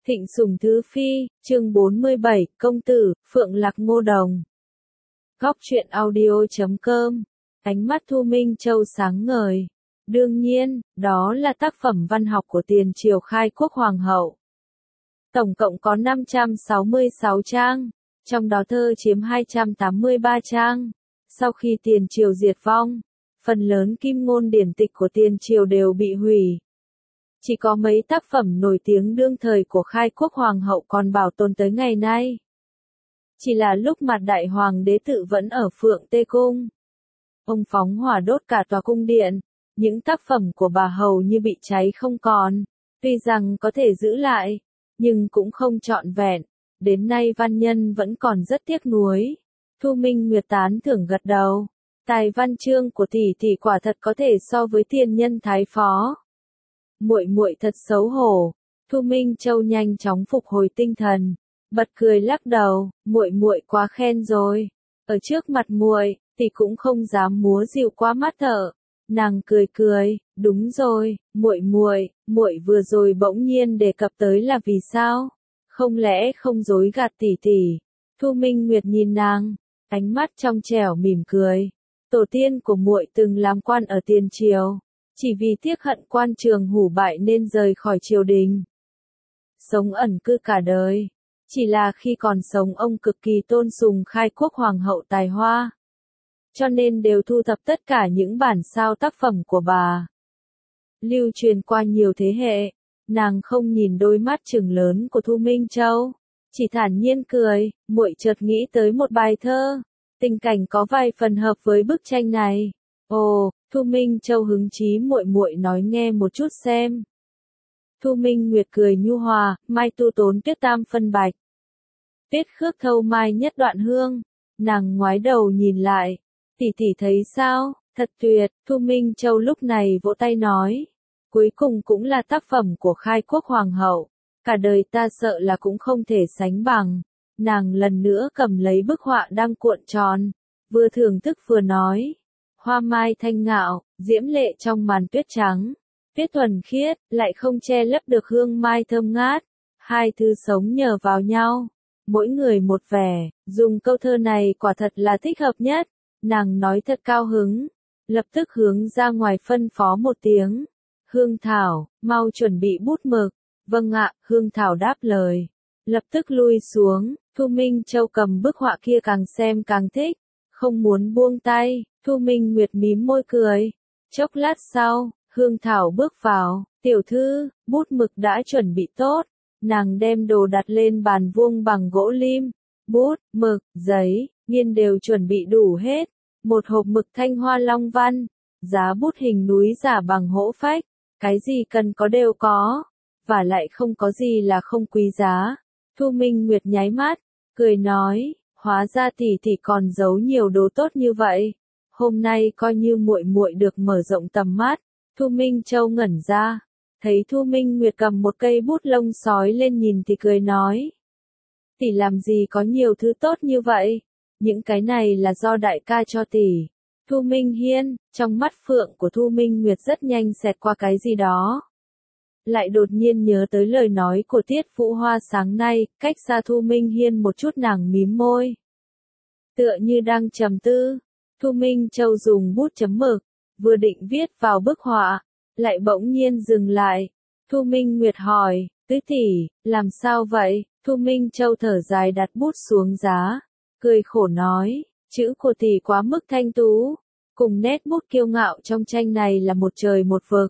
Thịnh Sủng Thứ Phi, chương 47, Công Tử, Phượng Lạc Ngô Đồng. Góc truyện audio.com. Ánh mắt Thu Minh Châu sáng ngời. Đương nhiên, đó là tác phẩm văn học của tiền triều khai quốc hoàng hậu. Tổng cộng có 566 trang, trong đó thơ chiếm 283 trang. Sau khi tiền triều diệt vong, phần lớn kim ngôn điển tịch của tiền triều đều bị hủy. Chỉ có mấy tác phẩm nổi tiếng đương thời của khai quốc hoàng hậu còn bảo tồn tới ngày nay. Chỉ là lúc mặt đại hoàng đế tự vẫn ở Phượng Tê Cung. Ông phóng hỏa đốt cả tòa cung điện, những tác phẩm của bà hầu như bị cháy không còn. Tuy rằng có thể giữ lại, nhưng cũng không trọn vẹn. Đến nay văn nhân vẫn còn rất tiếc nuối. Thu Minh Nguyệt tán thưởng gật đầu. Tài văn chương của tỷ quả thật có thể so với tiên nhân thái phó. Muội muội thật xấu hổ. Thu Minh Châu nhanh chóng phục hồi tinh thần, bật cười lắc đầu, muội muội quá khen rồi. Ở trước mặt muội, tỷ cũng không dám múa dịu quá mắt thở. Nàng cười, đúng rồi, muội vừa rồi bỗng nhiên đề cập tới là vì sao? Không lẽ không dối gạt tỷ? Thu Minh Nguyệt nhìn nàng, ánh mắt trong trẻo mỉm cười. Tổ tiên của muội từng làm quan ở tiền triều, chỉ vì tiếc hận quan trường hủ bại nên rời khỏi triều đình. Sống ẩn cư cả đời, chỉ là khi còn sống ông cực kỳ tôn sùng khai quốc hoàng hậu tài hoa. Cho nên đều thu thập tất cả những bản sao tác phẩm của bà. Lưu truyền qua nhiều thế hệ, nàng không nhìn đôi mắt trừng lớn của Thu Minh Châu, chỉ thản nhiên cười, muội chợt nghĩ tới một bài thơ, tình cảnh có vài phần hợp với bức tranh này. Ồ, Thu Minh Châu hứng chí muội nói nghe một chút xem. Thu Minh Nguyệt cười nhu hòa, mai tu tốn tuyết tam phân bạch. Tiết khước thâu mai nhất đoạn hương, nàng ngoái đầu nhìn lại. Tỷ thấy sao, thật tuyệt, Thu Minh Châu lúc này vỗ tay nói. Cuối cùng cũng là tác phẩm của khai quốc hoàng hậu, cả đời ta sợ là cũng không thể sánh bằng. Nàng lần nữa cầm lấy bức họa đang cuộn tròn, vừa thưởng thức vừa nói. Hoa mai thanh ngạo, diễm lệ trong màn tuyết trắng. Tuyết thuần khiết, lại không che lấp được hương mai thơm ngát. Hai thứ sống nhờ vào nhau, mỗi người một vẻ, dùng câu thơ này quả thật là thích hợp nhất. Nàng nói thật cao hứng, lập tức hướng ra ngoài phân phó một tiếng. Hương Thảo, mau chuẩn bị bút mực. Vâng ạ, Hương Thảo đáp lời. Lập tức lui xuống, Thu Minh Châu cầm bức họa kia càng xem càng thích, không muốn buông tay. Thu Minh Nguyệt mím môi cười. Chốc lát sau, Hương Thảo bước vào, tiểu thư, bút mực đã chuẩn bị tốt. Nàng đem đồ đặt lên bàn vuông bằng gỗ lim. Bút, mực, giấy, nghiên đều chuẩn bị đủ hết. Một hộp mực thanh hoa long văn, giá bút hình núi giả bằng hổ phách. Cái gì cần có đều có, và lại không có gì là không quý giá. Thu Minh Nguyệt nháy mắt, cười nói, hóa ra tỷ còn giấu nhiều đồ tốt như vậy. Hôm nay coi như muội được mở rộng tầm mắt. Thu Minh Châu ngẩn ra, thấy Thu Minh Nguyệt cầm một cây bút lông sói lên nhìn thì cười nói. Tỷ làm gì có nhiều thứ tốt như vậy? Những cái này là do đại ca cho tỷ. Thu Minh Hiên, trong mắt phượng của Thu Minh Nguyệt rất nhanh xẹt qua cái gì đó. Lại đột nhiên nhớ tới lời nói của Tiết Vũ Hoa sáng nay, cách xa Thu Minh Hiên một chút nàng mím môi. Tựa như đang trầm tư, Thu Minh Châu dùng bút chấm mực, vừa định viết vào bức họa, lại bỗng nhiên dừng lại. Thu Minh Nguyệt hỏi, tứ tỷ, làm sao vậy? Thu Minh Châu thở dài đặt bút xuống giá, cười khổ nói, chữ của tỷ quá mức thanh tú, cùng nét bút kiêu ngạo trong tranh này là một trời một vực.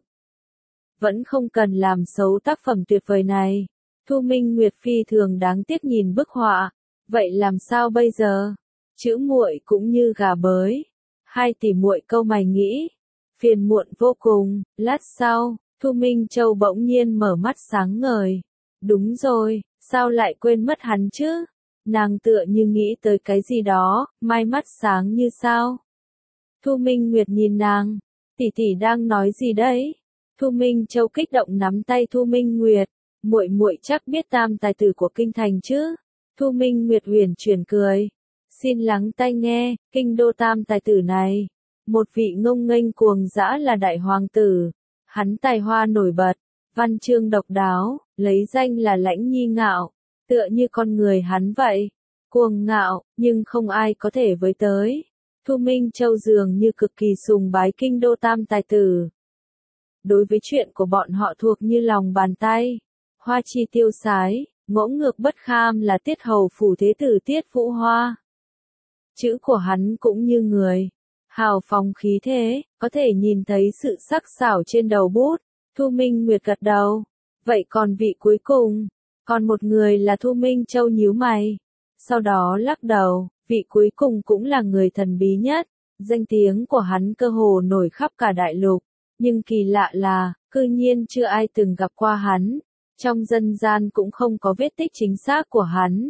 Vẫn không cần làm xấu tác phẩm tuyệt vời này. Thu Minh Nguyệt phi thường đáng tiếc nhìn bức họa, vậy làm sao bây giờ? Chữ muội cũng như gà bới. Hai tỷ muội câu mày nghĩ, phiền muộn vô cùng. Lát sau, Thu Minh Châu bỗng nhiên mở mắt sáng ngời. Đúng rồi, sao lại quên mất hắn chứ? Nàng tựa như nghĩ tới cái gì đó, mai mắt sáng như sao. Thu Minh Nguyệt nhìn nàng, tỷ đang nói gì đấy? Thu Minh Châu kích động nắm tay Thu Minh Nguyệt, muội chắc biết tam tài tử của kinh thành chứ? Thu Minh Nguyệt huyền chuyển cười, xin lắng tai nghe, kinh đô tam tài tử này, một vị ngông nghênh cuồng dã là đại hoàng tử, hắn tài hoa nổi bật, Văn chương độc đáo, lấy danh là Lãnh Nhi Ngạo, tựa như con người hắn vậy. Cuồng ngạo, nhưng không ai có thể với tới. Thu Minh Châu dường như cực kỳ sùng bái kinh đô tam tài tử. Đối với chuyện của bọn họ thuộc như lòng bàn tay. Hoa chi tiêu sái, ngỗ ngược bất kham là tiết hầu phủ thế tử Tiết Vũ Hoa. Chữ của hắn cũng như người. Hào phóng khí thế, có thể nhìn thấy sự sắc sảo trên đầu bút. Thu Minh Nguyệt gật đầu. Vậy còn vị cuối cùng? Còn một người là Thu Minh Châu nhíu mày. Sau đó lắc đầu, vị cuối cùng cũng là người thần bí nhất. Danh tiếng của hắn cơ hồ nổi khắp cả đại lục. Nhưng kỳ lạ là, cư nhiên chưa ai từng gặp qua hắn. Trong dân gian cũng không có vết tích chính xác của hắn.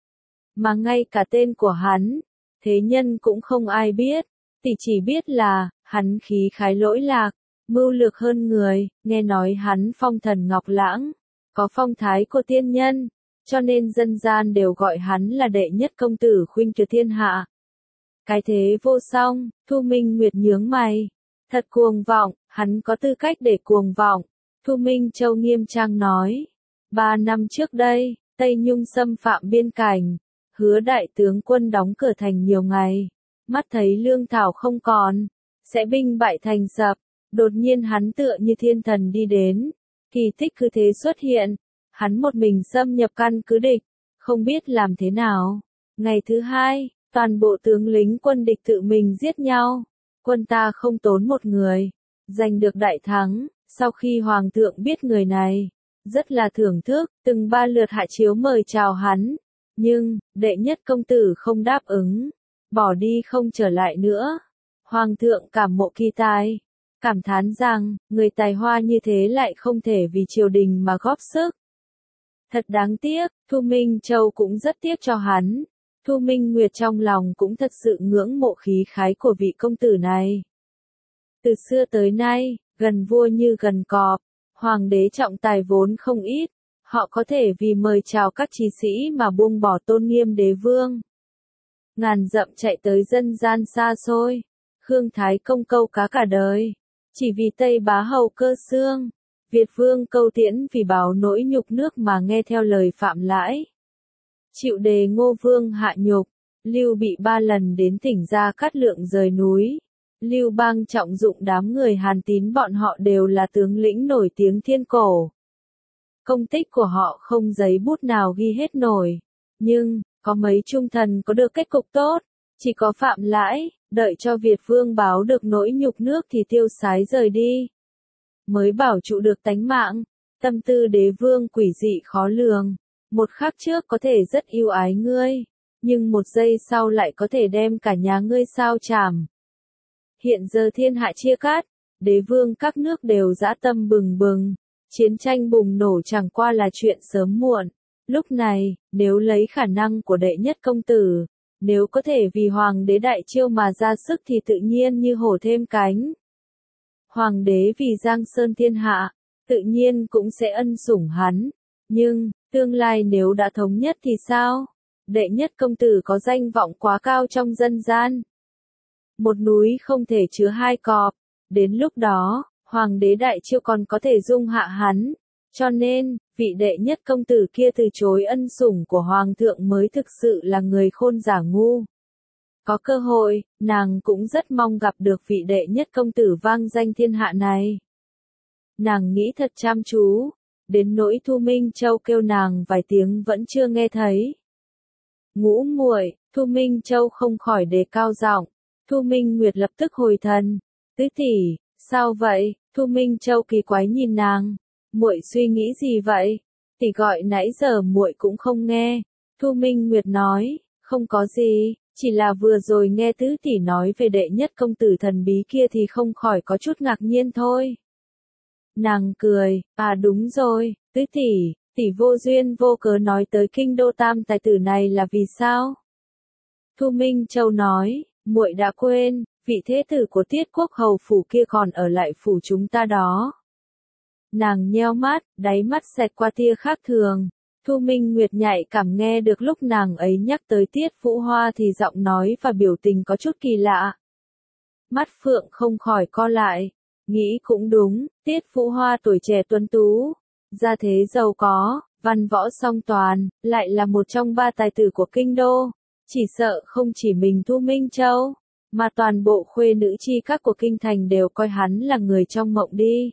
Mà ngay cả tên của hắn, thế nhân cũng không ai biết. Chỉ biết là, hắn khí khái lỗi lạc, mưu lược hơn người, nghe nói hắn phong thần ngọc lãng, có phong thái của tiên nhân, cho nên dân gian đều gọi hắn là đệ nhất công tử khuynh tuyệt thiên hạ. Cái thế vô song, Thu Minh Nguyệt nhướng mày, thật cuồng vọng, hắn có tư cách để cuồng vọng. Thu Minh Châu nghiêm trang nói, 3 năm trước đây, Tây Nhung xâm phạm biên cảnh, Hứa đại tướng quân đóng cửa thành nhiều ngày, mắt thấy lương thảo không còn, sẽ binh bại thành sập, đột nhiên hắn tựa như thiên thần đi đến, kỳ tích cứ thế xuất hiện, hắn một mình xâm nhập căn cứ địch, không biết làm thế nào. Ngày thứ hai, toàn bộ tướng lính quân địch tự mình giết nhau, quân ta không tốn một người, giành được đại thắng. Sau khi hoàng thượng biết người này, rất là thưởng thức, từng 3 lượt hạ chiếu mời chào hắn, nhưng đệ nhất công tử không đáp ứng, bỏ đi không trở lại nữa. Hoàng thượng cảm mộ kỳ tài, cảm thán rằng, người tài hoa như thế lại không thể vì triều đình mà góp sức. Thật đáng tiếc, Thu Minh Châu cũng rất tiếc cho hắn. Thu Minh Nguyệt trong lòng cũng thật sự ngưỡng mộ khí khái của vị công tử này. Từ xưa tới nay, gần vua như gần cọp, hoàng đế trọng tài vốn không ít, họ có thể vì mời chào các trí sĩ mà buông bỏ tôn nghiêm đế vương. Ngàn dặm chạy tới dân gian xa xôi, Khương Thái Công câu cá cả đời, chỉ vì Tây Bá Hầu Cơ Xương, Việt Vương Câu Tiễn vì báo nỗi nhục nước mà nghe theo lời Phạm Lãi. Chịu đề Ngô Vương hạ nhục, Lưu Bị 3 lần đến thỉnh Gia Cát Lượng rời núi. Lưu Bang trọng dụng đám người Hàn Tín, bọn họ đều là tướng lĩnh nổi tiếng thiên cổ. Công tích của họ không giấy bút nào ghi hết nổi, nhưng có mấy trung thần có được kết cục tốt, chỉ có Phạm Lãi, đợi cho Việt Vương báo được nỗi nhục nước thì tiêu sái rời đi. Mới bảo trụ được tánh mạng, tâm tư đế vương quỷ dị khó lường, một khắc trước có thể rất yêu ái ngươi, nhưng một giây sau lại có thể đem cả nhà ngươi sao chảm. Hiện giờ thiên hạ chia cắt, đế vương các nước đều dã tâm bừng bừng, chiến tranh bùng nổ chẳng qua là chuyện sớm muộn. Lúc này, nếu lấy khả năng của đệ nhất công tử, nếu có thể vì hoàng đế đại chiêu mà ra sức thì tự nhiên như hổ thêm cánh. Hoàng đế vì giang sơn thiên hạ, tự nhiên cũng sẽ ân sủng hắn, nhưng, tương lai nếu đã thống nhất thì sao? Đệ nhất công tử có danh vọng quá cao trong dân gian. Một núi không thể chứa 2 cọp, đến lúc đó, hoàng đế đại chiêu còn có thể dung hạ hắn, cho nên, vị đệ nhất công tử kia từ chối ân sủng của hoàng thượng mới thực sự là người khôn giả ngu. Có cơ hội, nàng cũng rất mong gặp được vị đệ nhất công tử vang danh thiên hạ này. Nàng nghĩ thật chăm chú, đến nỗi Thu Minh Châu kêu nàng vài tiếng vẫn chưa nghe thấy. Ngũ muội, Thu Minh Châu không khỏi đề cao giọng. Thu Minh Nguyệt lập tức hồi thần, tứ tỷ, sao vậy? Thu Minh Châu kỳ quái nhìn nàng, muội suy nghĩ gì vậy? Tỷ gọi nãy giờ muội cũng không nghe. Thu Minh Nguyệt nói, không có gì, chỉ là vừa rồi nghe tứ tỷ nói về đệ nhất công tử thần bí kia thì không khỏi có chút ngạc nhiên thôi. Nàng cười, à đúng rồi, tứ tỷ, tỷ vô duyên vô cớ nói tới kinh đô tam tài tử này là vì sao? Thu Minh Châu nói, muội đã quên, vị thế tử của Tiết Quốc hầu phủ kia còn ở lại phủ chúng ta đó. Nàng nheo mắt, đáy mắt xẹt qua tia khác thường. Thu Minh Nguyệt nhạy cảm nghe được lúc nàng ấy nhắc tới Tiết Vũ Hoa thì giọng nói và biểu tình có chút kỳ lạ. Mắt phượng không khỏi co lại, nghĩ cũng đúng, Tiết Vũ Hoa tuổi trẻ tuấn tú, gia thế giàu có, văn võ song toàn, lại là một trong ba tài tử của kinh đô. Chỉ sợ không chỉ mình Thu Minh Châu, mà toàn bộ khuê nữ chi các của kinh thành đều coi hắn là người trong mộng đi.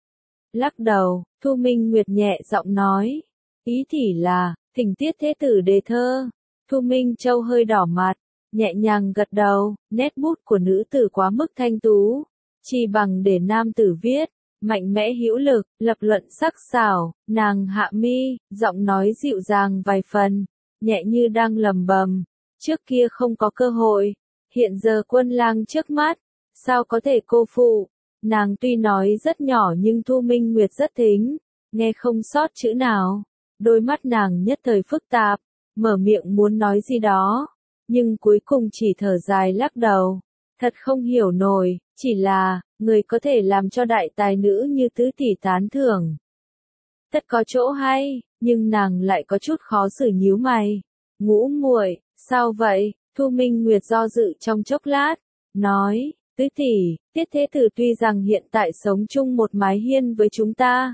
Lắc đầu, Thu Minh Nguyệt nhẹ giọng nói, ý thì là, thỉnh tiết thế tử đề thơ. Thu Minh Châu hơi đỏ mặt, nhẹ nhàng gật đầu, nét bút của nữ tử quá mức thanh tú, chỉ bằng để nam tử viết, mạnh mẽ hữu lực, lập luận sắc sảo, nàng hạ mi, giọng nói dịu dàng vài phần, nhẹ như đang lầm bầm, trước kia không có cơ hội, hiện giờ quân lang trước mắt, sao có thể cô phụ. Nàng tuy nói rất nhỏ nhưng Thu Minh Nguyệt rất thính, nghe không sót chữ nào, đôi mắt nàng nhất thời phức tạp, mở miệng muốn nói gì đó, nhưng cuối cùng chỉ thở dài lắc đầu, thật không hiểu nổi, chỉ là, người có thể làm cho đại tài nữ như tứ tỷ tán thưởng. Tất có chỗ hay, nhưng nàng lại có chút khó xử nhíu mày. Ngũ muội, sao vậy? Thu Minh Nguyệt do dự trong chốc lát, nói, tứ tỷ, tiết thế tử tuy rằng hiện tại sống chung một mái hiên với chúng ta,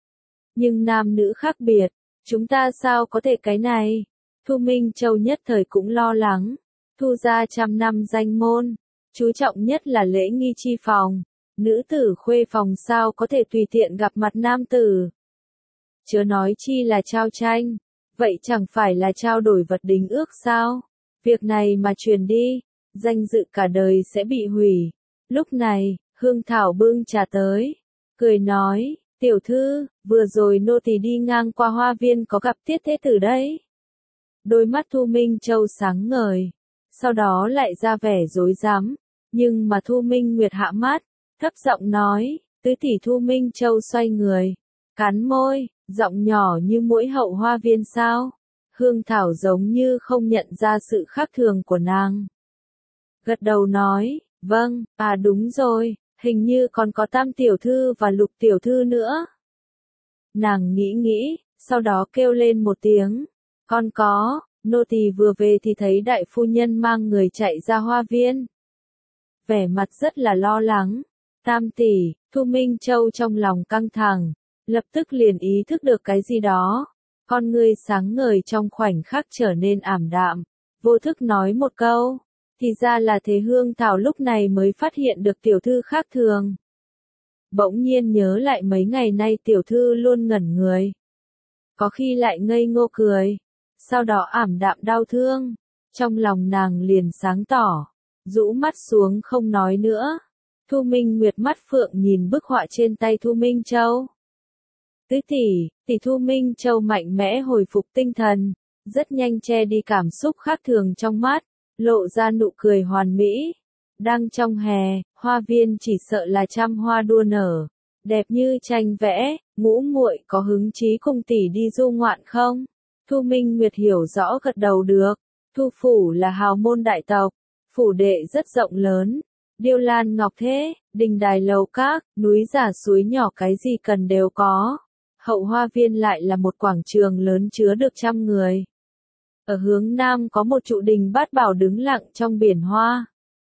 nhưng nam nữ khác biệt, chúng ta sao có thể cái này? Thu Minh Châu nhất thời cũng lo lắng, Thu gia trăm năm danh môn, chú trọng nhất là lễ nghi chi phòng, nữ tử khuê phòng sao có thể tùy tiện gặp mặt nam tử. Chớ nói chi là trao tranh, vậy chẳng phải là trao đổi vật đính ước sao? Việc này mà truyền đi, danh dự cả đời sẽ bị hủy. Lúc này, Hương Thảo bưng trà tới, cười nói, tiểu thư, vừa rồi nô tỳ đi ngang qua hoa viên có gặp tiết thế tử đấy. Đôi mắt Thu Minh Châu sáng ngời, sau đó lại ra vẻ rối rắm, nhưng mà Thu Minh Nguyệt hạ mắt, thấp giọng nói, tứ tỷ. Thu Minh Châu xoay người, cắn môi, giọng nhỏ như muỗi hậu hoa viên sao? Hương Thảo giống như không nhận ra sự khác thường của nàng. Gật đầu nói, vâng, đúng rồi, hình như còn có Tam tiểu thư và Lục tiểu thư nữa. Nàng nghĩ nghĩ, sau đó kêu lên một tiếng, con có, nô tỳ vừa về thì thấy đại phu nhân mang người chạy ra hoa viên. Vẻ mặt rất là lo lắng, Tam tỷ. Thu Minh Châu trong lòng căng thẳng, lập tức liền ý thức được cái gì đó. Con ngươi sáng ngời trong khoảnh khắc trở nên ảm đạm, vô thức nói một câu, thì ra là thế. Hương Thảo lúc này mới phát hiện được tiểu thư khác thường. Bỗng nhiên nhớ lại mấy ngày nay tiểu thư luôn ngẩn người, có khi lại ngây ngô cười, sau đó ảm đạm đau thương, trong lòng nàng liền sáng tỏ, rũ mắt xuống không nói nữa. Thu Minh Nguyệt mắt phượng nhìn bức họa trên tay Thu Minh Châu. Tứ tỷ. Thu Minh Châu mạnh mẽ hồi phục tinh thần, rất nhanh che đi cảm xúc khác thường trong mắt, lộ ra nụ cười hoàn mỹ. Đang trong hè, hoa viên chỉ sợ là trăm hoa đua nở, đẹp như tranh vẽ. Ngũ muội có hứng chí cùng tỷ đi du ngoạn không? Thu Minh Nguyệt hiểu rõ gật đầu được. Thu phủ là hào môn đại tộc, phủ đệ rất rộng lớn, điêu lan ngọc thế, đình đài lầu các, núi giả suối nhỏ cái gì cần đều có. Hậu hoa viên lại là một quảng trường lớn chứa được trăm người. Ở hướng nam có một trụ đình bát bảo đứng lặng trong biển hoa.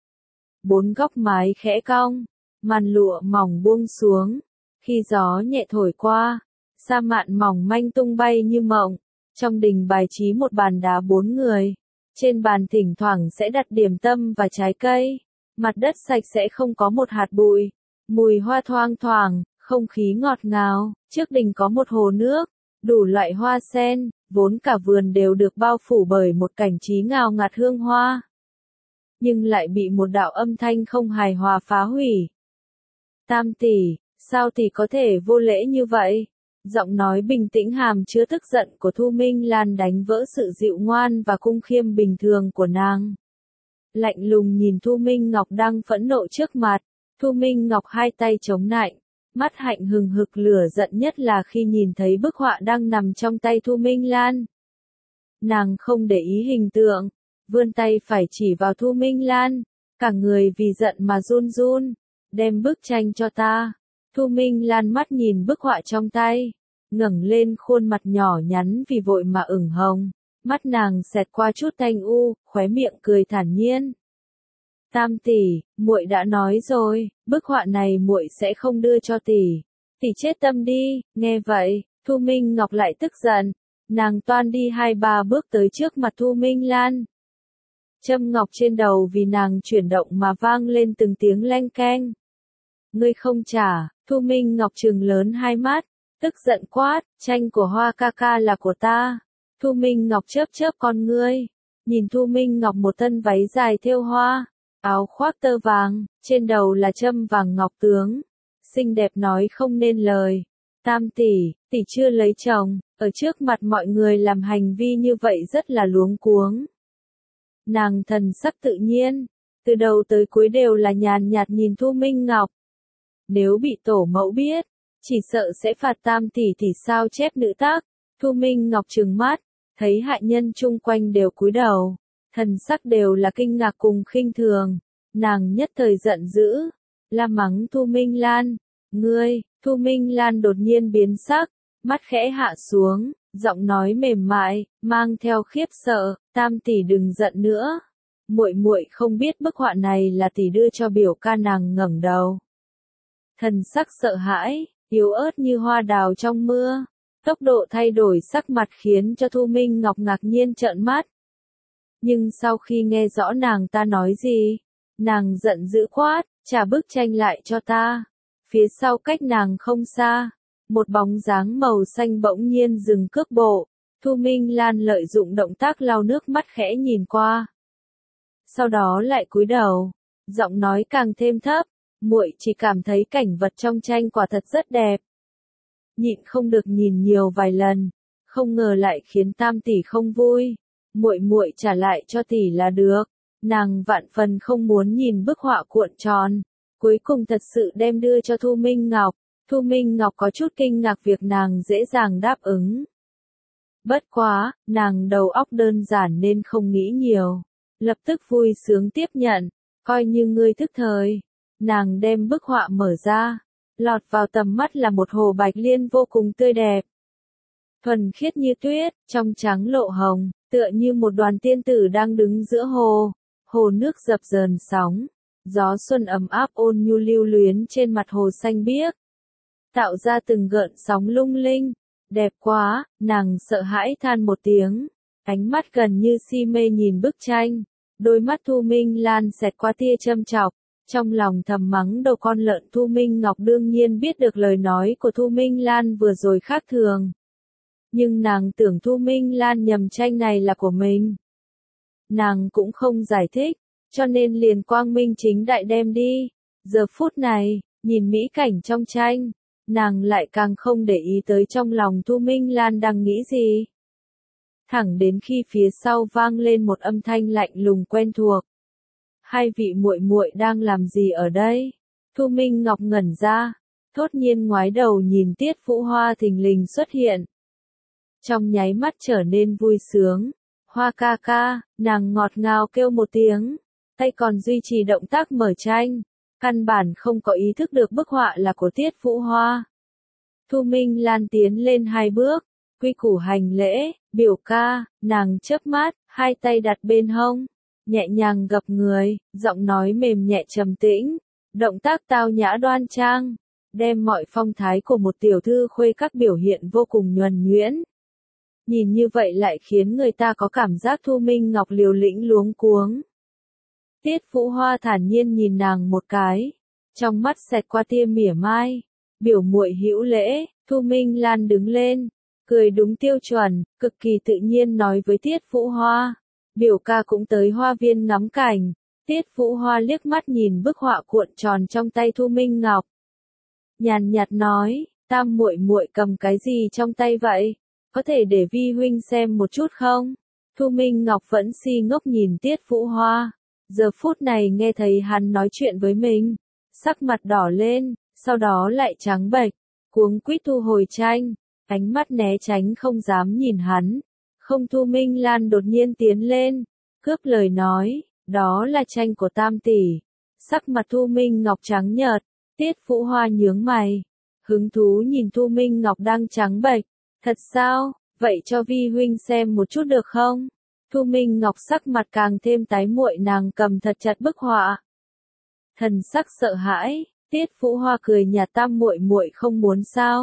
Bốn góc mái khẽ cong, màn lụa mỏng buông xuống. Khi gió nhẹ thổi qua, sa mạn mỏng manh tung bay như mộng. Trong đình bài trí một bàn đá 4 người. Trên bàn thỉnh thoảng sẽ đặt điểm tâm và trái cây. Mặt đất sạch sẽ không có một hạt bụi. Mùi hoa thoang thoảng, không khí ngọt ngào. Trước đình có một hồ nước, đủ loại hoa sen, vốn cả vườn đều được bao phủ bởi một cảnh trí ngào ngạt hương hoa. Nhưng lại bị một đạo âm thanh không hài hòa phá hủy. Tam tỷ, sao tỷ có thể vô lễ như vậy? Giọng nói bình tĩnh hàm chứa tức giận của Thu Minh Lan đánh vỡ sự dịu ngoan và cung khiêm bình thường của nàng. Lạnh lùng nhìn Thu Minh Ngọc đang phẫn nộ trước mặt, Thu Minh Ngọc hai tay chống nạnh, mắt hạnh hừng hực lửa giận nhất là khi nhìn thấy bức họa đang nằm trong tay Thu Minh Lan. Nàng không để ý hình tượng, vươn tay phải chỉ vào Thu Minh Lan, cả người vì giận mà run run, đem bức tranh cho ta. Thu Minh Lan mắt nhìn bức họa trong tay, ngẩng lên khuôn mặt nhỏ nhắn vì vội mà ửng hồng, mắt nàng xẹt qua chút thanh u, khóe miệng cười thản nhiên. Tam tỷ, muội đã nói rồi, bức họa này muội sẽ không đưa cho tỷ. Tỷ chết tâm đi. Nghe vậy, Thu Minh Ngọc lại tức giận, nàng toan đi 2-3 bước tới trước mặt Thu Minh Lan. Châm ngọc trên đầu vì nàng chuyển động mà vang lên từng tiếng leng keng. Ngươi không trả, Thu Minh Ngọc trừng lớn hai mắt, tức giận quát, tranh của Hoa ca ca là của ta. Thu Minh Ngọc chớp chớp con ngươi, nhìn Thu Minh Ngọc một thân váy dài thêu hoa, áo khoác tơ vàng, trên đầu là châm vàng ngọc tướng, xinh đẹp nói không nên lời. Tam tỷ, tỷ chưa lấy chồng, ở trước mặt mọi người làm hành vi như vậy rất là luống cuống. Nàng thần sắc tự nhiên, từ đầu tới cuối đều là nhàn nhạt nhìn Thu Minh Ngọc. Nếu bị tổ mẫu biết, chỉ sợ sẽ phạt Tam tỷ thì sao chép nữ tác. Thu Minh Ngọc trừng mắt, thấy hạ nhân chung quanh đều cúi đầu, thần sắc đều là kinh ngạc cùng khinh thường, nàng nhất thời giận dữ, la mắng Thu Minh Lan, ngươi. Thu Minh Lan đột nhiên biến sắc, mắt khẽ hạ xuống, giọng nói mềm mại, mang theo khiếp sợ, Tam tỷ đừng giận nữa. Muội muội không biết bức họa này là tỷ đưa cho biểu ca. Nàng ngẩng đầu. Thần sắc sợ hãi, yếu ớt như hoa đào trong mưa, tốc độ thay đổi sắc mặt khiến cho Thu Minh Ngọc ngạc nhiên trợn mắt. Nhưng sau khi nghe rõ nàng ta nói gì, nàng giận dữ quát, trả bức tranh lại cho ta. Phía sau cách nàng không xa, một bóng dáng màu xanh bỗng nhiên dừng cước bộ. Thu Minh Lan lợi dụng động tác lau nước mắt khẽ nhìn qua. Sau đó lại cúi đầu, giọng nói càng thêm thấp, muội chỉ cảm thấy cảnh vật trong tranh quả thật rất đẹp. Nhịn không được nhìn nhiều vài lần, không ngờ lại khiến Tam tỷ không vui. Muội muội trả lại cho tỷ là được. Nàng vạn phần không muốn nhìn bức họa cuộn tròn. Cuối cùng thật sự đem đưa cho Thu Minh Ngọc. Thu Minh Ngọc có chút kinh ngạc việc nàng dễ dàng đáp ứng. Bất quá, nàng đầu óc đơn giản nên không nghĩ nhiều. Lập tức vui sướng tiếp nhận, coi như ngươi thức thời. Nàng đem bức họa mở ra, lọt vào tầm mắt là một hồ bạch liên vô cùng tươi đẹp. Thuần khiết như tuyết, trong trắng lộ hồng, tựa như một đoàn tiên tử đang đứng giữa hồ. Hồ nước dập dờn sóng. Gió xuân ấm áp ôn nhu lưu luyến trên mặt hồ xanh biếc, tạo ra từng gợn sóng lung linh, đẹp quá, nàng sợ hãi than một tiếng, ánh mắt gần như si mê nhìn bức tranh, đôi mắt Thu Minh Lan xẹt qua tia châm chọc, trong lòng thầm mắng đầu con lợn. Thu Minh Ngọc đương nhiên biết được lời nói của Thu Minh Lan vừa rồi khác thường, nhưng nàng tưởng Thu Minh Lan nhầm tranh này là của mình. Nàng cũng không giải thích, cho nên liền quang minh chính đại đem đi. Giờ phút này, nhìn mỹ cảnh trong tranh, nàng lại càng không để ý tới trong lòng Thu Minh Lan đang nghĩ gì. Thẳng đến khi phía sau vang lên một âm thanh lạnh lùng quen thuộc. Hai vị muội muội đang làm gì ở đây? Thu Minh Ngọc ngẩn ra, thốt nhiên ngoái đầu nhìn Tiết Vũ Hoa thình lình xuất hiện. Trong nháy mắt trở nên vui sướng. Hoa ca ca, nàng ngọt ngào kêu một tiếng, tay còn duy trì động tác mở tranh, căn bản không có ý thức được bức họa là của Tiết Vũ Hoa. Thu Minh Lan tiến lên 2 bước, quy củ hành lễ, biểu ca, nàng chớp mắt, hai tay đặt bên hông, nhẹ nhàng gập người, giọng nói mềm nhẹ trầm tĩnh, động tác tao nhã đoan trang, đem mọi phong thái của một tiểu thư khuê các biểu hiện vô cùng nhuần nhuyễn. Nhìn như vậy lại khiến người ta có cảm giác Thu Minh Ngọc liều lĩnh luống cuống. Tiết Vũ Hoa thản nhiên nhìn nàng một cái, trong mắt xẹt qua tia mỉa mai, biểu muội hữu lễ. Thu Minh Lan đứng lên, cười đúng tiêu chuẩn, cực kỳ tự nhiên nói với Tiết Vũ Hoa, biểu ca cũng tới hoa viên ngắm cảnh. Tiết Vũ Hoa liếc mắt nhìn bức họa cuộn tròn trong tay Thu Minh Ngọc, nhàn nhạt nói, Tam muội muội cầm cái gì trong tay vậy? Có thể để vi huynh xem một chút không? Thu Minh Ngọc vẫn si ngốc nhìn Tiết Vũ Hoa. Giờ phút này nghe thấy hắn nói chuyện với mình, sắc mặt đỏ lên, sau đó lại trắng bệch, cuống quýt thu hồi tranh, ánh mắt né tránh không dám nhìn hắn. Không. Thu Minh Lan đột nhiên tiến lên, cướp lời nói, đó là tranh của Tam tỷ. Sắc mặt Thu Minh Ngọc trắng nhợt, Tiết Vũ Hoa nhướng mày, hứng thú nhìn Thu Minh Ngọc đang trắng bệch. Thật sao, vậy cho vi huynh xem một chút được không? Thu Minh Ngọc sắc mặt càng thêm tái muội, nàng cầm thật chặt bức họa. Thần sắc sợ hãi, Tiết Vũ Hoa cười nhạt, Tam muội muội không muốn sao?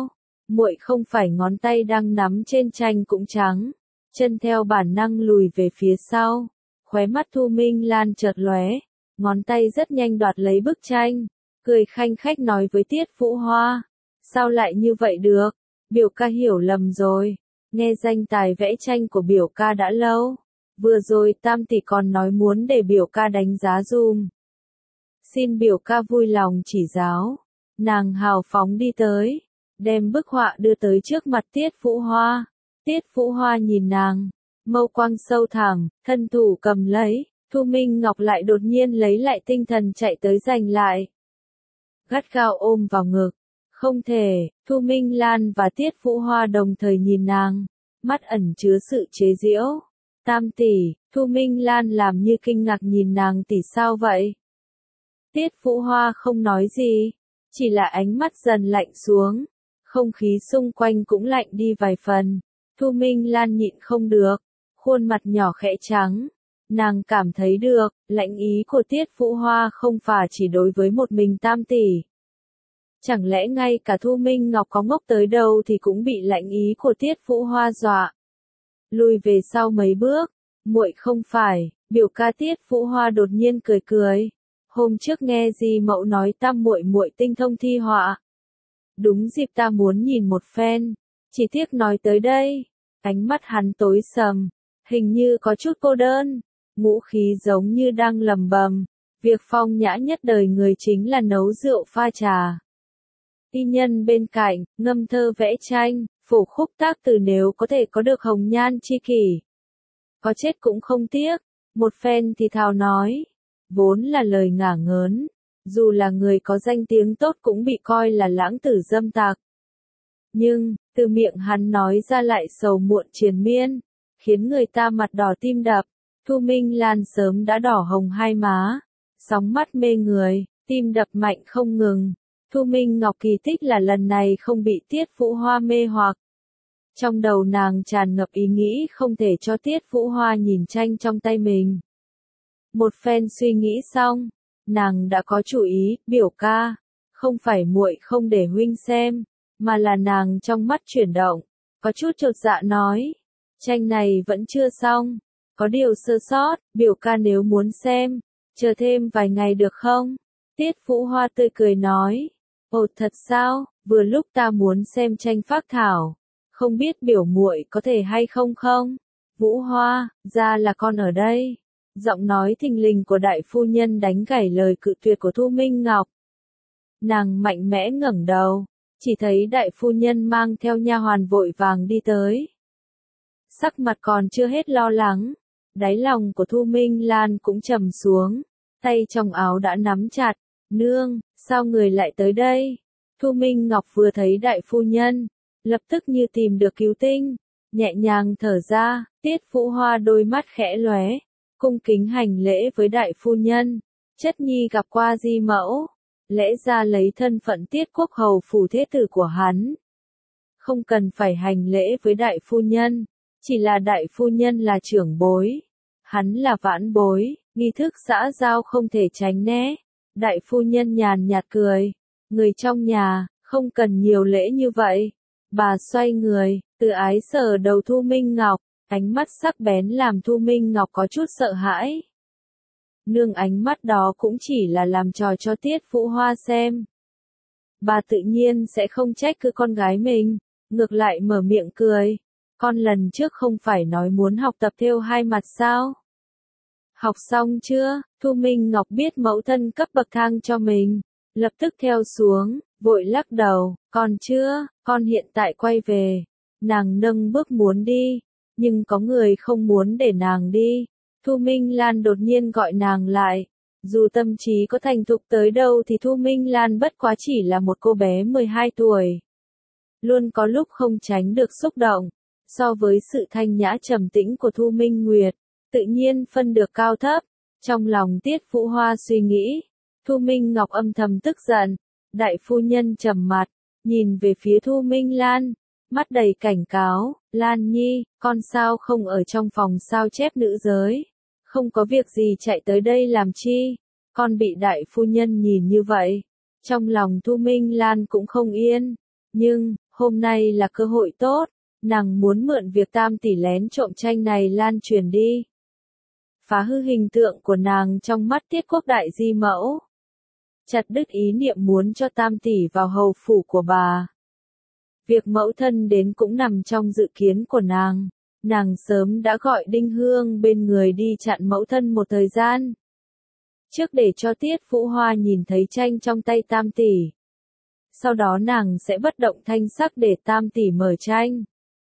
muội không phải ngón tay đang nắm trên tranh cũng trắng, chân theo bản năng lùi về phía sau, khóe mắt Thu Minh Lan chợt lóe, ngón tay rất nhanh đoạt lấy bức tranh, cười khanh khách nói với Tiết Vũ Hoa, sao lại như vậy được, biểu ca hiểu lầm rồi, nghe danh tài vẽ tranh của biểu ca đã lâu, vừa rồi Tam tỷ còn nói muốn để biểu ca đánh giá dùm. Xin biểu ca vui lòng chỉ giáo, nàng hào phóng đi tới, đem bức họa đưa tới trước mặt Tiết Vũ Hoa, Tiết Vũ Hoa nhìn nàng, mâu quang sâu thẳm, thân thủ cầm lấy, Thu Minh Ngọc lại đột nhiên lấy lại tinh thần chạy tới giành lại. Gắt gao ôm vào ngực, không thể, Thu Minh Lan và Tiết Vũ Hoa đồng thời nhìn nàng, mắt ẩn chứa sự chế giễu. Tam tỷ, Thu Minh Lan làm như kinh ngạc nhìn nàng tỷ sao vậy? Tiết Vũ Hoa không nói gì, chỉ là ánh mắt dần lạnh xuống, không khí xung quanh cũng lạnh đi vài phần. Thu Minh Lan nhịn không được, khuôn mặt nhỏ khẽ trắng. Nàng cảm thấy được, lãnh ý của Tiết Vũ Hoa không phải chỉ đối với một mình Tam tỷ. Chẳng lẽ ngay cả Thu Minh Ngọc có ngốc tới đâu thì cũng bị lãnh ý của Tiết Vũ Hoa dọa. Lùi về sau mấy bước, muội không phải, biểu ca. Tiết Vũ Hoa đột nhiên cười cười. Hôm trước nghe dì mẫu nói Tam muội muội tinh thông thi họa. Đúng dịp ta muốn nhìn một phen, chỉ tiếc nói tới đây, ánh mắt hắn tối sầm, hình như có chút cô đơn, ngũ khí giống như đang lầm bầm, việc phong nhã nhất đời người chính là nấu rượu pha trà. Y nhân bên cạnh, ngâm thơ vẽ tranh, phổ khúc tác từ nếu có thể có được hồng nhan chi kỷ. Có chết cũng không tiếc, một phen thì thào nói, vốn là lời ngả ngớn, dù là người có danh tiếng tốt cũng bị coi là lãng tử dâm tặc. Nhưng, từ miệng hắn nói ra lại sầu muộn triền miên, khiến người ta mặt đỏ tim đập. Thu Minh Lan sớm đã đỏ hồng hai má, sóng mắt mê người, tim đập mạnh không ngừng. Thu Minh Ngọc kỳ tích là lần này không bị Tiết Vũ Hoa mê hoặc. Trong đầu nàng tràn ngập ý nghĩ không thể cho Tiết Vũ Hoa nhìn tranh trong tay mình. Một phen suy nghĩ xong, nàng đã có chủ ý, biểu ca, không phải muội không để huynh xem, mà là nàng trong mắt chuyển động, có chút chột dạ nói, tranh này vẫn chưa xong, có điều sơ sót, biểu ca nếu muốn xem, chờ thêm vài ngày được không? Tiết Vũ Hoa tươi cười nói, ồ thật sao, vừa lúc ta muốn xem tranh phác thảo, không biết biểu muội có thể hay không không? Vũ Hoa, ra là con ở đây. Giọng nói thình lình của đại phu nhân đánh gãy lời cự tuyệt của Thu Minh Ngọc. Nàng mạnh mẽ ngẩng đầu, chỉ thấy đại phu nhân mang theo nha hoàn vội vàng đi tới. Sắc mặt còn chưa hết lo lắng, đáy lòng của Thu Minh Lan cũng trầm xuống, tay trong áo đã nắm chặt, nương, sao người lại tới đây? Thu Minh Ngọc vừa thấy đại phu nhân, lập tức như tìm được cứu tinh, nhẹ nhàng thở ra, Tiết Vũ Hoa đôi mắt khẽ lóe, cung kính hành lễ với đại phu nhân, chất nhi gặp qua di mẫu, lẽ ra lấy thân phận Tiết Quốc hầu phủ thế tử của hắn. Không cần phải hành lễ với đại phu nhân, chỉ là đại phu nhân là trưởng bối, hắn là vãn bối, nghi thức xã giao không thể tránh né. Đại phu nhân nhàn nhạt cười, người trong nhà, không cần nhiều lễ như vậy. Bà xoay người, từ ái sờ đầu Thu Minh Ngọc, ánh mắt sắc bén làm Thu Minh Ngọc có chút sợ hãi. Nương ánh mắt đó cũng chỉ là làm trò cho Tiết Vũ Hoa xem. Bà tự nhiên sẽ không trách cứ con gái mình, ngược lại mở miệng cười. Con lần trước không phải nói muốn học tập thêu hai mặt sao? Học xong chưa? Thu Minh Ngọc biết mẫu thân cấp bậc thang cho mình, lập tức theo xuống, vội lắc đầu, còn chưa, con hiện tại quay về. Nàng nâng bước muốn đi, nhưng có người không muốn để nàng đi. Thu Minh Lan đột nhiên gọi nàng lại. Dù tâm trí có thành thục tới đâu thì Thu Minh Lan bất quá chỉ là một cô bé 12 tuổi. Luôn có lúc không tránh được xúc động. So với sự thanh nhã trầm tĩnh của Thu Minh Nguyệt, tự nhiên phân được cao thấp. Trong lòng Tiết Vũ Hoa suy nghĩ, Thu Minh Ngọc âm thầm tức giận. Đại phu nhân trầm mặt, nhìn về phía Thu Minh Lan, mắt đầy cảnh cáo, Lan Nhi, con sao không ở trong phòng sao chép nữ giới? Không có việc gì chạy tới đây làm chi? Con bị đại phu nhân nhìn như vậy. Trong lòng Thu Minh Lan cũng không yên. Nhưng, Hôm nay là cơ hội tốt, nàng muốn mượn việc Tam tỷ lén trộm tranh này lan truyền đi. Phá hư hình tượng của nàng trong mắt Tiết Quốc đại di mẫu. Chặt đứt ý niệm muốn cho Tam tỷ vào hầu phủ của bà. Việc mẫu thân đến cũng nằm trong dự kiến của nàng. Nàng sớm đã gọi Đinh Hương bên người đi chặn mẫu thân một thời gian. Trước để cho Tiết Vũ Hoa nhìn thấy tranh trong tay Tam tỷ. Sau đó nàng sẽ bất động thanh sắc để Tam tỷ mở tranh.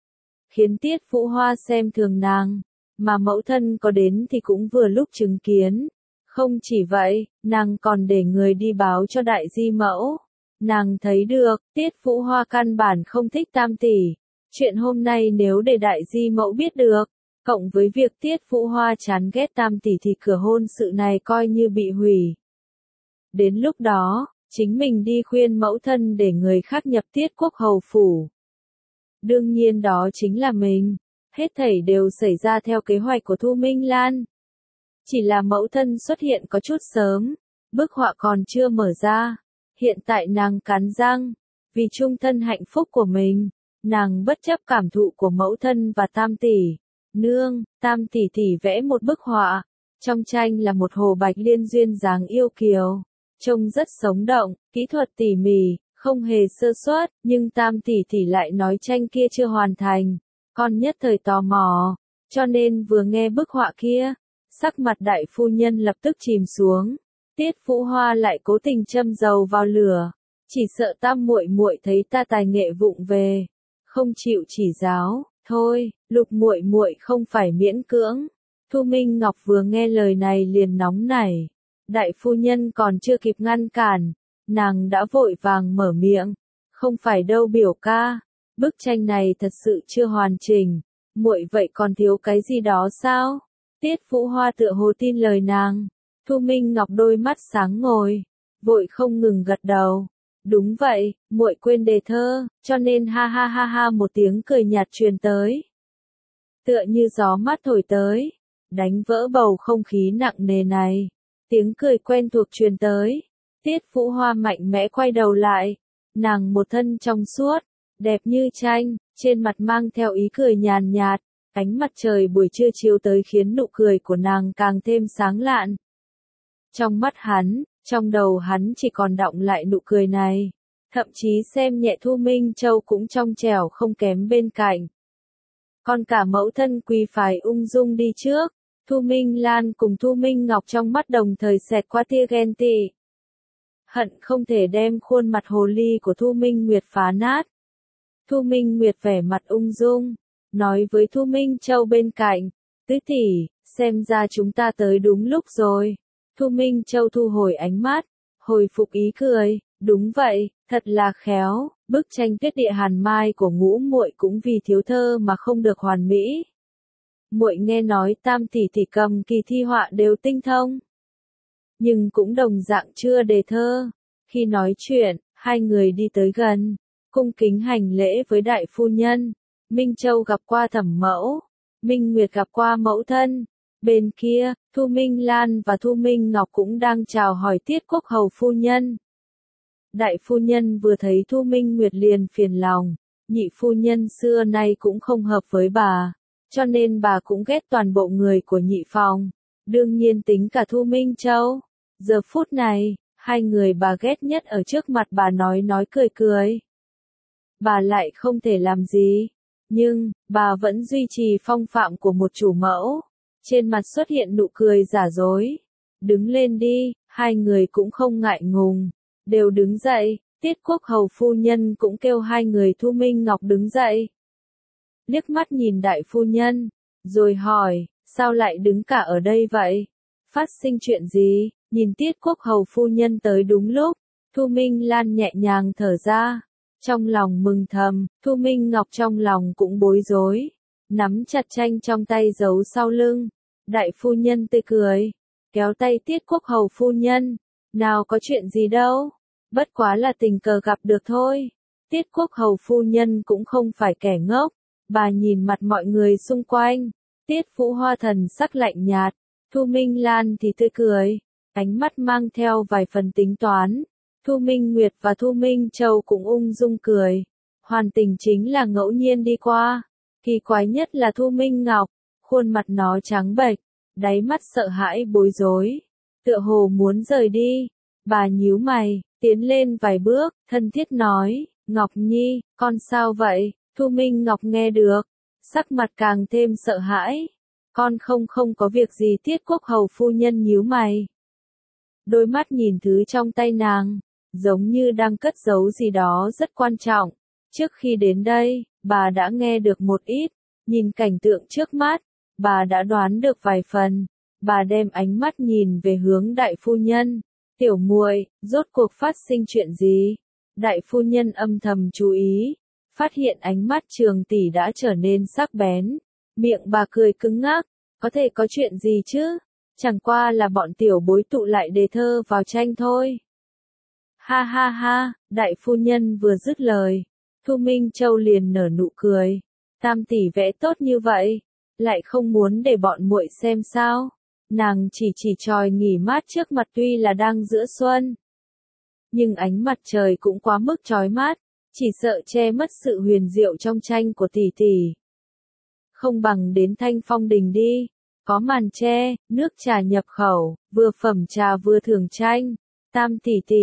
Khiến Tiết Vũ Hoa xem thường nàng, mà mẫu thân có đến thì cũng vừa lúc chứng kiến. Không chỉ vậy, nàng còn để người đi báo cho đại di mẫu. Nàng thấy được, Tiết Vũ Hoa căn bản không thích Tam tỷ. Chuyện hôm nay nếu để đại di mẫu biết được, cộng với việc Tiết Vũ Hoa chán ghét Tam tỷ thì cửa hôn sự này coi như bị hủy. Đến lúc đó, chính mình đi khuyên mẫu thân để người khác nhập Tiết Quốc hầu phủ. Đương nhiên đó chính là mình. Hết thảy đều xảy ra theo kế hoạch của Thu Minh Lan. Chỉ là mẫu thân xuất hiện có chút sớm, bức họa còn chưa mở ra. Hiện tại nàng cắn răng, vì chung thân hạnh phúc của mình, nàng bất chấp cảm thụ của mẫu thân và Tam tỷ. Nương, Tam tỷ tỷ vẽ một bức họa. Trong tranh là một hồ bạch liên duyên dáng yêu kiều. Trông rất sống động, kỹ thuật tỉ mỉ, không hề sơ suất, nhưng Tam tỷ tỷ lại nói tranh kia chưa hoàn thành. Con nhất thời tò mò, cho nên vừa nghe bức họa kia, sắc mặt đại phu nhân lập tức chìm xuống. Tiết Vũ Hoa lại cố tình châm dầu vào lửa, chỉ sợ Tam muội muội thấy ta tài nghệ vụng về, không chịu chỉ giáo. Thôi, Lục muội muội không phải miễn cưỡng. Thu Minh Ngọc vừa nghe lời này liền nóng nảy. Đại phu nhân còn chưa kịp ngăn cản, nàng đã vội vàng mở miệng. Không phải đâu biểu ca, bức tranh này thật sự chưa hoàn chỉnh, muội vậy còn thiếu cái gì đó sao? Tiết Vũ Hoa tựa hồ tin lời nàng. Thu Minh Ngọc đôi mắt sáng ngời, vội không ngừng gật đầu. Đúng vậy, muội quên đề thơ, cho nên ha ha ha ha một tiếng cười nhạt truyền tới. Tựa như gió mát thổi tới, đánh vỡ bầu không khí nặng nề này. Tiếng cười quen thuộc truyền tới. Tiết Vũ Hoa mạnh mẽ quay đầu lại. Nàng một thân trong suốt, đẹp như tranh, trên mặt mang theo ý cười nhàn nhạt. Ánh mặt trời buổi trưa chiếu tới khiến nụ cười của nàng càng thêm sáng lạn. Trong mắt hắn, trong đầu hắn chỉ còn đọng lại nụ cười này. Thậm chí xem nhẹ Thu Minh Châu cũng trong trẻo không kém bên cạnh. Còn cả mẫu thân Quý phải ung dung đi trước. Thu Minh Lan cùng Thu Minh Ngọc trong mắt đồng thời xẹt qua tia ghen tị. Hận không thể đem khuôn mặt hồ ly của Thu Minh Nguyệt phá nát. Thu Minh Nguyệt vẻ mặt ung dung, nói với Thu Minh Châu bên cạnh, tứ tỷ, xem ra chúng ta tới đúng lúc rồi. Thu Minh Châu thu hồi ánh mắt, hồi phục ý cười, đúng vậy, thật là khéo, bức tranh Tuyết Địa Hàn Mai của Ngũ muội cũng vì thiếu thơ mà không được hoàn mỹ. Muội nghe nói Tam tỷ tỷ cầm kỳ thi họa đều tinh thông, nhưng cũng đồng dạng chưa đề thơ. Khi nói chuyện, hai người đi tới gần, cung kính hành lễ với đại phu nhân. Minh Châu gặp qua thẩm mẫu, Minh Nguyệt gặp qua mẫu thân. Bên kia, Thu Minh Lan và Thu Minh Ngọc cũng đang chào hỏi Tiết Quốc hầu phu nhân. Đại phu nhân vừa thấy Thu Minh Nguyệt liền phiền lòng, nhị phu nhân xưa nay cũng không hợp với bà, cho nên bà cũng ghét toàn bộ người của nhị phòng, đương nhiên tính cả Thu Minh Châu. Giờ phút này, hai người bà ghét nhất ở trước mặt bà nói cười cười. Bà lại không thể làm gì, nhưng, bà vẫn duy trì phong phạm của một chủ mẫu. Trên mặt xuất hiện nụ cười giả dối. Đứng lên đi, hai người cũng không ngại ngùng. Đều đứng dậy, Tiết Quốc hầu phu nhân cũng kêu hai người Thu Minh Ngọc đứng dậy. Liếc mắt nhìn đại phu nhân, rồi hỏi, sao lại đứng cả ở đây vậy? Phát sinh chuyện gì? Nhìn Tiết Quốc hầu phu nhân tới đúng lúc, Thu Minh Lan nhẹ nhàng thở ra. Trong lòng mừng thầm, Thu Minh Ngọc trong lòng cũng bối rối. Nắm chặt tranh trong tay giấu sau lưng. Đại phu nhân tươi cười, kéo tay Tiết Quốc hầu phu nhân. Nào có chuyện gì đâu, bất quá là tình cờ gặp được thôi. Tiết Quốc hầu phu nhân cũng không phải kẻ ngốc. Bà nhìn mặt mọi người xung quanh. Tiết Vũ Hoa thần sắc lạnh nhạt, Thu Minh Lan thì tươi cười, ánh mắt mang theo vài phần tính toán. Thu Minh Nguyệt và Thu Minh Châu cũng ung dung cười. hoàn tình chính là ngẫu nhiên đi qua. Kỳ quái nhất là Thu Minh Ngọc, khuôn mặt nó trắng bệch, đáy mắt sợ hãi bối rối, tựa hồ muốn rời đi. Bà nhíu mày, tiến lên vài bước, thân thiết nói, Ngọc Nhi, con sao vậy? Thu Minh Ngọc nghe được, sắc mặt càng thêm sợ hãi. Con không có việc gì. Tiết Quốc Hầu phu nhân nhíu mày. Đôi mắt nhìn thứ trong tay nàng, giống như đang cất giấu gì đó rất quan trọng. Trước khi đến đây, bà đã nghe được một ít, nhìn cảnh tượng trước mắt, bà đã đoán được vài phần. Bà đem ánh mắt nhìn về hướng đại phu nhân. Tiểu muội, rốt cuộc phát sinh chuyện gì? Đại phu nhân âm thầm chú ý, phát hiện ánh mắt Trường tỷ đã trở nên sắc bén. Miệng bà cười cứng ngắc, có thể có chuyện gì chứ? Chẳng qua là bọn tiểu bối tụ lại đề thơ vào tranh thôi. Ha ha ha, đại phu nhân vừa dứt lời, Thu Minh Châu liền nở nụ cười. Tam tỷ vẽ tốt như vậy, lại không muốn để bọn muội xem sao? Nàng chỉ tròi nghỉ mát trước mặt, tuy là đang giữa xuân, nhưng ánh mặt trời cũng quá mức chói mát, chỉ sợ che mất sự huyền diệu trong tranh của tỷ tỷ. Không bằng đến Thanh Phong Đình đi, có màn che, nước trà nhập khẩu, vừa phẩm trà vừa thưởng tranh. Tam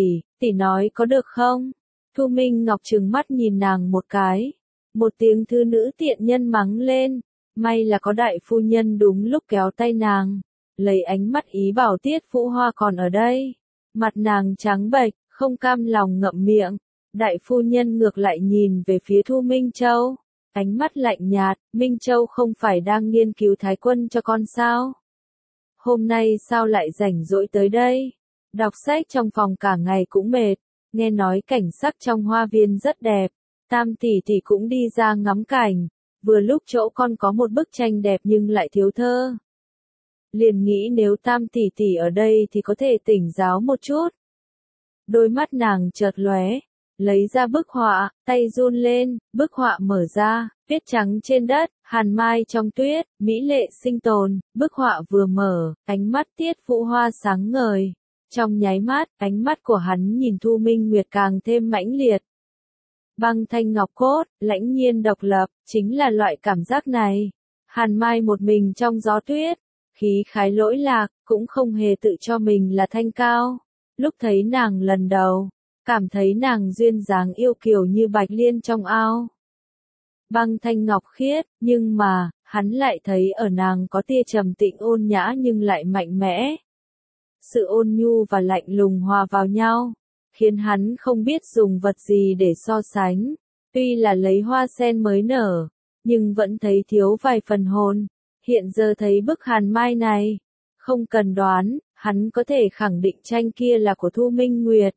tỷ nói có được không? Thu Minh Ngọc trừng mắt nhìn nàng một cái. Một tiếng thư nữ tiện nhân mắng lên, may là có đại phu nhân đúng lúc kéo tay nàng, lấy ánh mắt ý bảo Tiết Vũ Hoa còn ở đây. Mặt nàng trắng bệch, không cam lòng ngậm miệng. Đại phu nhân ngược lại nhìn về phía Thu Minh Châu, ánh mắt lạnh nhạt. Minh Châu không phải đang nghiên cứu thái quân cho con sao? Hôm nay sao lại rảnh rỗi tới đây? Đọc sách trong phòng cả ngày cũng mệt, nghe nói cảnh sắc trong hoa viên rất đẹp. Tam tỷ cũng đi ra ngắm cảnh, vừa lúc chỗ con có một bức tranh đẹp nhưng lại thiếu thơ. Liền nghĩ nếu Tam tỷ ở đây thì có thể tỉnh giáo một chút. Đôi mắt nàng chợt lóe, lấy ra bức họa, tay run lên, bức họa mở ra, viết trắng trên đất, hàn mai trong tuyết, mỹ lệ sinh tồn. Bức họa vừa mở, ánh mắt Tiết Vũ Hoa sáng ngời. Trong nháy mắt, ánh mắt của hắn nhìn Thu Minh Nguyệt càng thêm mãnh liệt. Băng thanh ngọc cốt, lãnh nhiên độc lập, chính là loại cảm giác này. Hàn mai một mình trong gió tuyết, khí khái lỗi lạc, cũng không hề tự cho mình là thanh cao. Lúc thấy nàng lần đầu, cảm thấy nàng duyên dáng yêu kiều như bạch liên trong ao. Băng thanh ngọc khiết, nhưng mà, hắn lại thấy ở nàng có tia trầm tĩnh ôn nhã nhưng lại mạnh mẽ. Sự ôn nhu và lạnh lùng hòa vào nhau, khiến hắn không biết dùng vật gì để so sánh. Tuy là lấy hoa sen mới nở, nhưng vẫn thấy thiếu vài phần hồn. Hiện giờ thấy bức hàn mai này, không cần đoán, hắn có thể khẳng định tranh kia là của Thu Minh Nguyệt.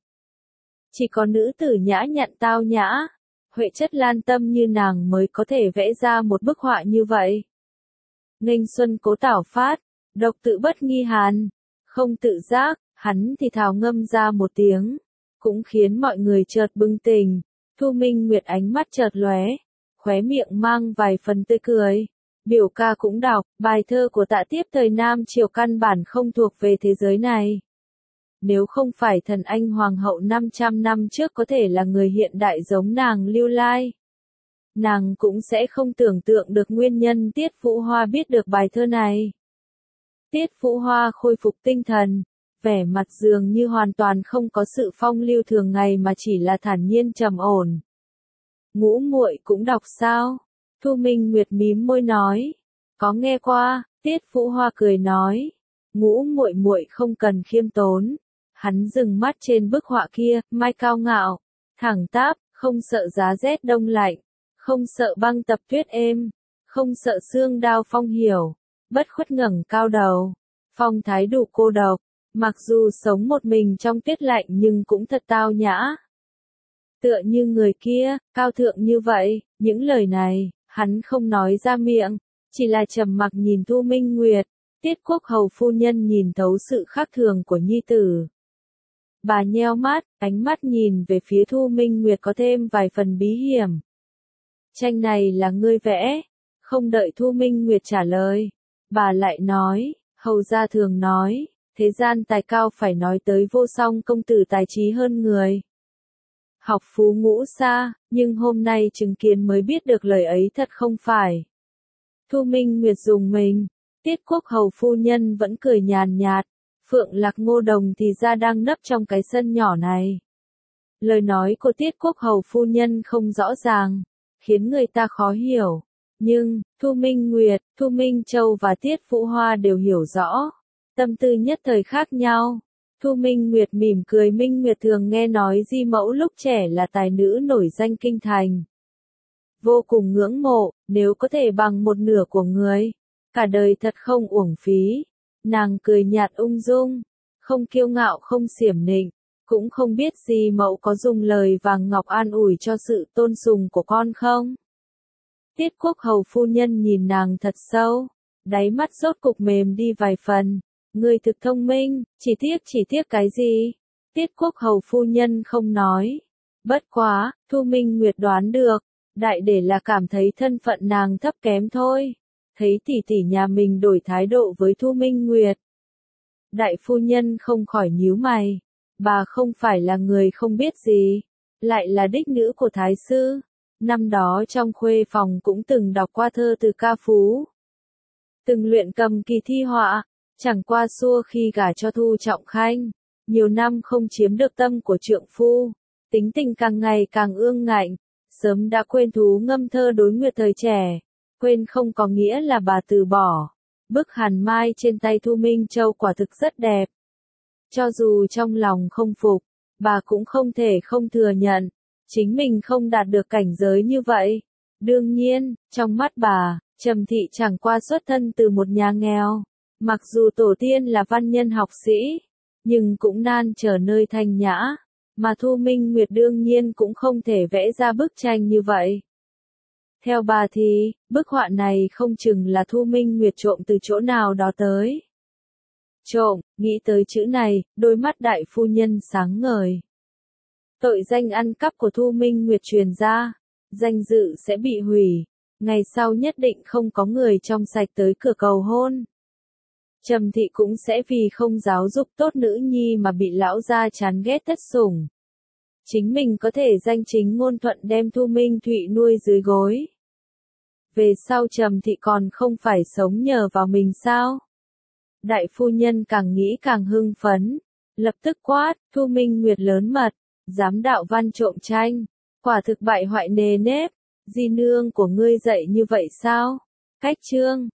Chỉ có nữ tử nhã nhặn tao nhã, huệ chất lan tâm như nàng mới có thể vẽ ra một bức họa như vậy. Nghênh xuân cố tảo phát, độc tự bất nghi hàn. Không tự giác, hắn thì thào ngâm ra một tiếng, cũng khiến mọi người chợt bừng tỉnh. Thu Minh Nguyệt ánh mắt chợt lóe, khóe miệng mang vài phần tươi cười. Biểu ca cũng đọc, bài thơ của Tạ Tiếp thời Nam Triều căn bản không thuộc về thế giới này. Nếu không phải thần anh hoàng hậu 500 năm trước có thể là người hiện đại giống nàng lưu lai, nàng cũng sẽ không tưởng tượng được nguyên nhân Tiết Vũ Hoa biết được bài thơ này. Tiết Vũ Hoa khôi phục tinh thần, vẻ mặt dường như hoàn toàn không có sự phong lưu thường ngày mà chỉ là thản nhiên trầm ổn. Ngũ muội cũng đọc sao? Thu Minh Nguyệt mím môi nói, có nghe qua. Tiết Vũ Hoa cười nói, Ngũ muội không cần khiêm tốn. Hắn dừng mắt trên bức họa kia, mai cao ngạo, thẳng tắp, không sợ giá rét đông lạnh, không sợ băng tập tuyết êm, không sợ xương đao phong hiểu, bất khuất ngẩng cao đầu, phong thái đủ cô độc, mặc dù sống một mình trong tuyết lạnh nhưng cũng thật tao nhã. Tựa như người kia, cao thượng như vậy. Những lời này, hắn không nói ra miệng, chỉ là trầm mặc nhìn Thu Minh Nguyệt. Tiết Quốc Hầu phu nhân nhìn thấu sự khác thường của nhi tử. Bà nheo mắt, ánh mắt nhìn về phía Thu Minh Nguyệt có thêm vài phần bí hiểm. Tranh này là ngươi vẽ? Không đợi Thu Minh Nguyệt trả lời, bà lại nói, hầu gia thường nói, thế gian tài cao phải nói tới vô song công tử tài trí hơn người. học phú ngũ xa, nhưng hôm nay chứng kiến mới biết được lời ấy thật không phải. Thu Minh Nguyệt dùng mình, Tiết Quốc Hầu phu nhân vẫn cười nhàn nhạt, Phượng Lạc Ngô Đồng thì ra đang nấp trong cái sân nhỏ này. Lời nói của Tiết Quốc Hầu phu nhân không rõ ràng, khiến người ta khó hiểu. Nhưng, Thu Minh Nguyệt, Thu Minh Châu và Tiết Vũ Hoa đều hiểu rõ. Tâm tư nhất thời khác nhau. Thu Minh Nguyệt mỉm cười, Minh Nguyệt thường nghe nói Di Mẫu lúc trẻ là tài nữ nổi danh kinh thành. Vô cùng ngưỡng mộ, nếu có thể bằng một nửa của người, cả đời thật không uổng phí. Nàng cười nhạt ung dung, không kiêu ngạo không xiểm nịnh, cũng không biết Di Mẫu có dùng lời vàng ngọc an ủi cho sự tôn sùng của con không? Tiết Quốc Hầu phu nhân nhìn nàng thật sâu, đáy mắt rốt cục mềm đi vài phần. Người thực thông minh, chỉ tiếc cái gì? Tiết Quốc Hầu phu nhân không nói. Bất quá, Thu Minh Nguyệt đoán được, đại để là cảm thấy thân phận nàng thấp kém thôi. Thấy tỷ tỷ nhà mình đổi thái độ với Thu Minh Nguyệt. Đại phu nhân không khỏi nhíu mày. Bà không phải là người không biết gì, lại là đích nữ của thái sư. Năm đó trong khuê phòng cũng từng đọc qua thơ từ ca phú. Từng luyện cầm kỳ thi họa, chẳng qua xua khi gả cho Thu Trọng Khanh. Nhiều năm không chiếm được tâm của trượng phu, tính tình càng ngày càng ương ngạnh, sớm đã quên thú ngâm thơ đối nguyệt thời trẻ. Quên không có nghĩa là bà từ bỏ. Bức hàn mai trên tay Thu Minh Châu quả thực rất đẹp. Cho dù trong lòng không phục, bà cũng không thể không thừa nhận, chính mình không đạt được cảnh giới như vậy. Đương nhiên, trong mắt bà, Trầm Thị chẳng qua xuất thân từ một nhà nghèo. Mặc dù tổ tiên là văn nhân học sĩ, nhưng cũng nan trở nơi thanh nhã, mà Thu Minh Nguyệt đương nhiên cũng không thể vẽ ra bức tranh như vậy. Theo bà thì, bức họa này không chừng là Thu Minh Nguyệt trộm từ chỗ nào đó tới. Trộm, nghĩ tới chữ này, đôi mắt đại phu nhân sáng ngời. Tội danh ăn cắp của Thu Minh Nguyệt truyền ra, danh dự sẽ bị hủy, ngày sau nhất định không có người trong sạch tới cửa cầu hôn. Trầm Thị cũng sẽ vì không giáo dục tốt nữ nhi mà bị lão gia chán ghét thất sủng. Chính mình có thể danh chính ngôn thuận đem Thu Minh Thụy nuôi dưới gối. Về sau Trầm Thị còn không phải sống nhờ vào mình sao? Đại phu nhân càng nghĩ càng hưng phấn, lập tức quát, Thu Minh Nguyệt lớn mật, dám đạo văn trộm tranh, quả thực bại hoại nề nếp, di nương của ngươi dạy như vậy sao? Cách chương